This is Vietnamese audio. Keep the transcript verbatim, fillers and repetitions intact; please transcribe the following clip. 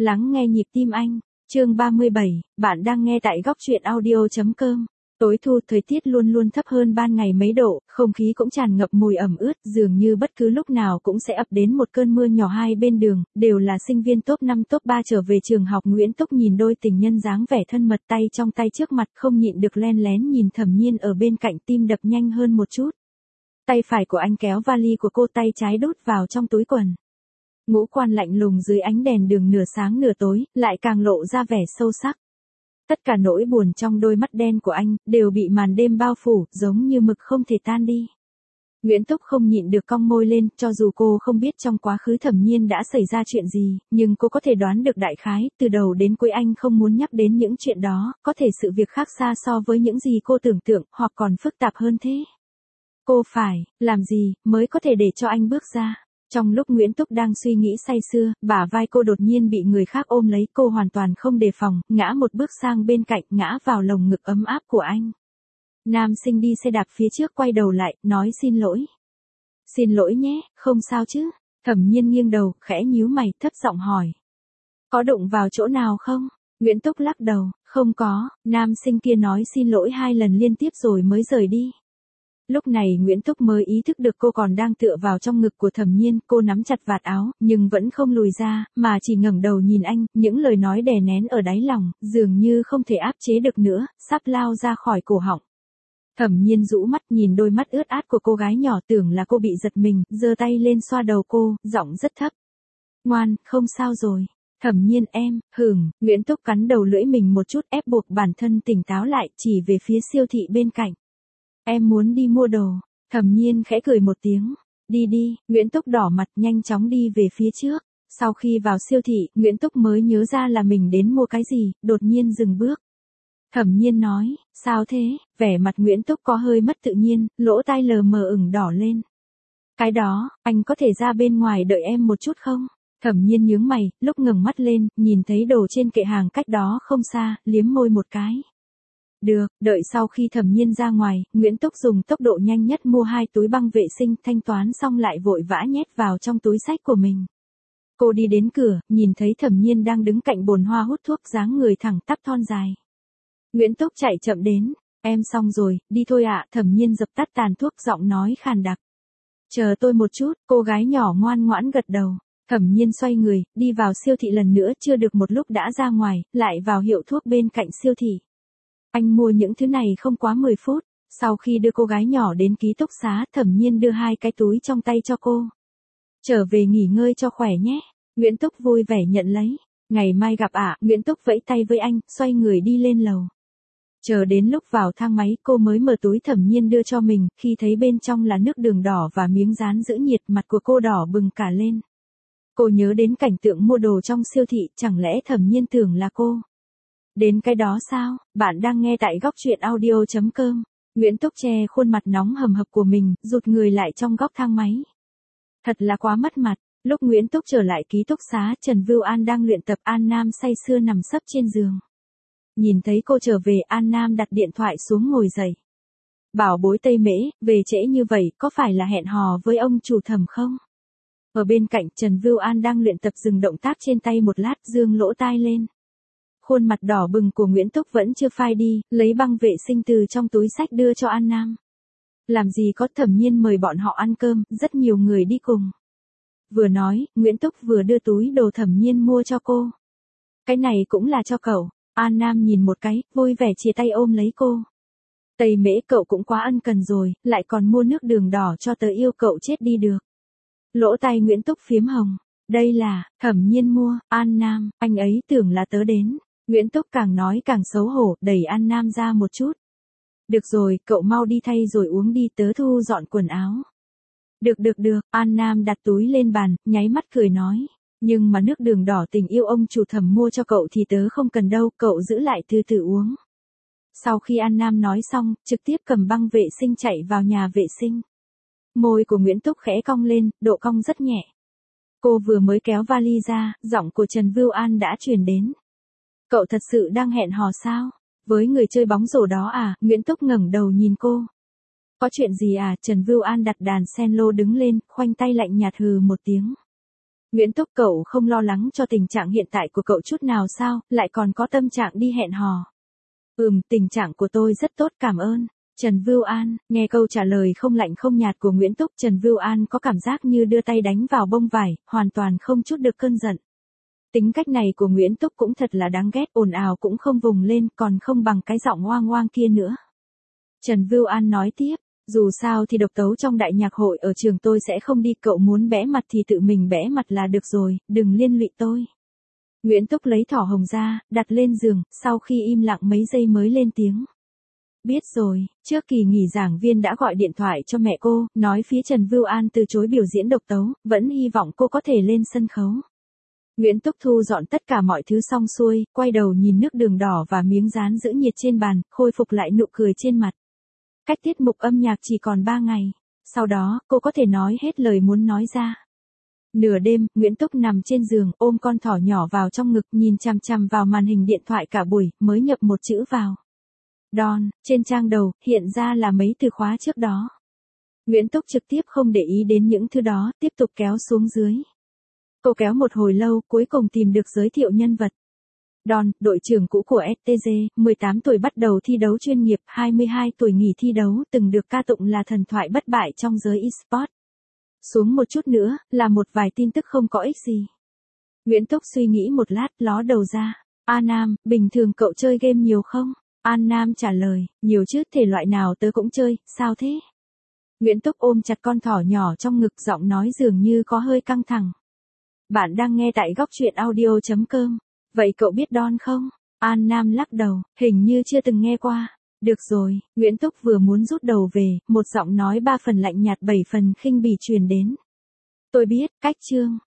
Lắng nghe nhịp tim anh, chương ba mươi bảy, bạn đang nghe tại góc truyện audio.com. Tối thu thời tiết luôn luôn thấp hơn ban ngày mấy độ, không khí cũng tràn ngập mùi ẩm ướt, dường như bất cứ lúc nào cũng sẽ ập đến một cơn mưa nhỏ. Hai bên đường, đều là sinh viên top năm top ba trở về trường học. Nguyễn Túc nhìn đôi tình nhân dáng vẻ thân mật, tay trong tay trước mặt, không nhịn được len lén nhìn Thẩm Nhiên ở bên cạnh, tim đập nhanh hơn một chút. Tay phải của anh kéo vali của cô, tay trái đút vào trong túi quần. Ngũ quan lạnh lùng dưới ánh đèn đường nửa sáng nửa tối, lại càng lộ ra vẻ sâu sắc. Tất cả nỗi buồn trong đôi mắt đen của anh, đều bị màn đêm bao phủ, giống như mực không thể tan đi. Nguyễn Túc không nhịn được cong môi lên, cho dù cô không biết trong quá khứ Thẩm Nhiên đã xảy ra chuyện gì, nhưng cô có thể đoán được đại khái, từ đầu đến cuối anh không muốn nhắc đến những chuyện đó, có thể sự việc khác xa so với những gì cô tưởng tượng, hoặc còn phức tạp hơn thế. Cô phải làm gì mới có thể để cho anh bước ra? Trong lúc Nguyễn Túc đang suy nghĩ say sưa, bả vai cô đột nhiên bị người khác ôm lấy, cô hoàn toàn không đề phòng, ngã một bước sang bên cạnh, ngã vào lồng ngực ấm áp của anh. Nam sinh đi xe đạp phía trước quay đầu lại, nói xin lỗi. Xin lỗi nhé, không sao chứ? Thẩm Nhiên nghiêng đầu, khẽ nhíu mày, thấp giọng hỏi. Có đụng vào chỗ nào không? Nguyễn Túc lắc đầu, không có. Nam sinh kia nói xin lỗi hai lần liên tiếp rồi mới rời đi. Lúc này Nguyễn Túc mới ý thức được cô còn đang tựa vào trong ngực của Thẩm Nhiên, cô nắm chặt vạt áo, nhưng vẫn không lùi ra, mà chỉ ngẩng đầu nhìn anh, những lời nói đè nén ở đáy lòng, dường như không thể áp chế được nữa, sắp lao ra khỏi cổ họng. Thẩm Nhiên rũ mắt nhìn đôi mắt ướt át của cô gái nhỏ, tưởng là cô bị giật mình, giơ tay lên xoa đầu cô, giọng rất thấp. Ngoan, không sao rồi. Thẩm Nhiên em, hửng, Nguyễn Túc cắn đầu lưỡi mình một chút, ép buộc bản thân tỉnh táo lại, chỉ về phía siêu thị bên cạnh. Em muốn đi mua đồ. Thẩm Nhiên khẽ cười một tiếng. Đi đi, Nguyễn Túc đỏ mặt nhanh chóng đi về phía trước. Sau khi vào siêu thị, Nguyễn Túc mới nhớ ra là mình đến mua cái gì, đột nhiên dừng bước. Thẩm Nhiên nói, sao thế? Vẻ mặt Nguyễn Túc có hơi mất tự nhiên, lỗ tai lờ mờ ửng đỏ lên. Cái đó, anh có thể ra bên ngoài đợi em một chút không? Thẩm Nhiên nhướng mày, lúc ngẩng mắt lên, nhìn thấy đồ trên kệ hàng cách đó không xa, liếm môi một cái. Được, đợi sau khi Thẩm Nhiên ra ngoài, Nguyễn Túc dùng tốc độ nhanh nhất mua hai túi băng vệ sinh, thanh toán xong lại vội vã nhét vào trong túi xách của mình. Cô đi đến cửa, nhìn thấy Thẩm Nhiên đang đứng cạnh bồn hoa hút thuốc, dáng người thẳng tắp thon dài. Nguyễn Túc chạy chậm đến, em xong rồi, đi thôi ạ. Thẩm Nhiên dập tắt tàn thuốc, giọng nói khàn đặc. Chờ tôi một chút, cô gái nhỏ ngoan ngoãn gật đầu. Thẩm Nhiên xoay người, đi vào siêu thị lần nữa, chưa được một lúc đã ra ngoài, lại vào hiệu thuốc bên cạnh siêu thị. Anh mua những thứ này không quá mười phút, sau khi đưa cô gái nhỏ đến ký túc xá, Thẩm Nhiên đưa hai cái túi trong tay cho cô. Trở về nghỉ ngơi cho khỏe nhé. Nguyễn Túc vui vẻ nhận lấy. Ngày mai gặp ạ. Nguyễn Túc vẫy tay với anh, xoay người đi lên lầu. Chờ đến lúc vào thang máy, cô mới mở túi Thẩm Nhiên đưa cho mình, khi thấy bên trong là nước đường đỏ và miếng dán giữ nhiệt, mặt của cô đỏ bừng cả lên. Cô nhớ đến cảnh tượng mua đồ trong siêu thị, chẳng lẽ Thẩm Nhiên tưởng là cô? Đến cái đó sao? Bạn đang nghe tại góc truyện audio.com. Nguyễn Túc che khuôn mặt nóng hầm hập của mình, rụt người lại trong góc thang máy. Thật là quá mất mặt. Lúc Nguyễn Túc trở lại ký túc xá, Trần Vưu An đang luyện tập, An Nam say sưa nằm sấp trên giường. Nhìn thấy cô trở về, An Nam đặt điện thoại xuống ngồi dậy. Bảo bối Tây Mễ, về trễ như vậy, có phải là hẹn hò với ông chủ Thẩm không? Ở bên cạnh, Trần Vưu An đang luyện tập dừng động tác trên tay một lát, dương lỗ tai lên. Khuôn mặt đỏ bừng của Nguyễn Túc vẫn chưa phai đi, lấy băng vệ sinh từ trong túi xách đưa cho An Nam. Làm gì có, Thẩm Nhiên mời bọn họ ăn cơm, rất nhiều người đi cùng. Vừa nói, Nguyễn Túc vừa đưa túi đồ Thẩm Nhiên mua cho cô. Cái này cũng là cho cậu. An Nam nhìn một cái, vui vẻ chia tay ôm lấy cô. Tây Mễ, cậu cũng quá ân cần rồi, lại còn mua nước đường đỏ cho tớ yêu cậu chết đi được. Lỗ tai Nguyễn Túc phiếm hồng. Đây là, Thẩm Nhiên mua. An Nam, anh ấy tưởng là tớ đến. Nguyễn Túc càng nói càng xấu hổ, đẩy An Nam ra một chút. Được rồi, cậu mau đi thay rồi uống đi, tớ thu dọn quần áo. Được được được, An Nam đặt túi lên bàn, nháy mắt cười nói. Nhưng mà nước đường đỏ tình yêu ông chủ Thẩm mua cho cậu thì tớ không cần đâu, cậu giữ lại từ từ uống. Sau khi An Nam nói xong, trực tiếp cầm băng vệ sinh chạy vào nhà vệ sinh. Môi của Nguyễn Túc khẽ cong lên, độ cong rất nhẹ. Cô vừa mới kéo vali ra, giọng của Trần Vưu An đã truyền đến. Cậu thật sự đang hẹn hò sao? Với người chơi bóng rổ đó à? Nguyễn Túc ngẩng đầu nhìn cô. Có chuyện gì à? Trần Vưu An đặt đàn cello đứng lên, khoanh tay lạnh nhạt hừ một tiếng. Nguyễn Túc, cậu không lo lắng cho tình trạng hiện tại của cậu chút nào sao, lại còn có tâm trạng đi hẹn hò. Ừm, tình trạng của tôi rất tốt cảm ơn. Trần Vưu An, nghe câu trả lời không lạnh không nhạt của Nguyễn Túc, Trần Vưu An có cảm giác như đưa tay đánh vào bông vải, hoàn toàn không chút được cơn giận. Tính cách này của Nguyễn Túc cũng thật là đáng ghét, ồn ào cũng không vùng lên, còn không bằng cái giọng oang oang kia nữa. Trần Vưu An nói tiếp, dù sao thì độc tấu trong đại nhạc hội ở trường tôi sẽ không đi, cậu muốn bẽ mặt thì tự mình bẽ mặt là được rồi, đừng liên lụy tôi. Nguyễn Túc lấy thỏ hồng ra, đặt lên giường, sau khi im lặng mấy giây mới lên tiếng. Biết rồi, trước kỳ nghỉ giảng viên đã gọi điện thoại cho mẹ cô, nói phía Trần Vưu An từ chối biểu diễn độc tấu, vẫn hy vọng cô có thể lên sân khấu. Nguyễn Túc thu dọn tất cả mọi thứ xong xuôi, quay đầu nhìn nước đường đỏ và miếng dán giữ nhiệt trên bàn, khôi phục lại nụ cười trên mặt. Cách tiết mục âm nhạc chỉ còn ba ngày, sau đó, cô có thể nói hết lời muốn nói ra. Nửa đêm, Nguyễn Túc nằm trên giường, ôm con thỏ nhỏ vào trong ngực, nhìn chằm chằm vào màn hình điện thoại cả buổi, mới nhập một chữ vào. Don, trên trang đầu, hiện ra là mấy từ khóa trước đó. Nguyễn Túc trực tiếp không để ý đến những thứ đó, tiếp tục kéo xuống dưới. Cô kéo một hồi lâu, cuối cùng tìm được giới thiệu nhân vật. Don, đội trưởng cũ của ét tê giê, mười tám tuổi bắt đầu thi đấu chuyên nghiệp, hai mươi hai tuổi nghỉ thi đấu, từng được ca tụng là thần thoại bất bại trong giới eSports. Xuống một chút nữa, là một vài tin tức không có ích gì. Nguyễn Túc suy nghĩ một lát, ló đầu ra. A Nam, bình thường cậu chơi game nhiều không? An Nam trả lời, nhiều chứ, thể loại nào tớ cũng chơi, sao thế? Nguyễn Túc ôm chặt con thỏ nhỏ trong ngực, giọng nói dường như có hơi căng thẳng. Bạn đang nghe tại góc truyện audio chấm com. Vậy cậu biết Don không? An Nam lắc đầu, hình như chưa từng nghe qua. Được rồi, Nguyễn Túc vừa muốn rút đầu về, một giọng nói ba phần lạnh nhạt bảy phần khinh bỉ truyền đến. Tôi biết, cách chương.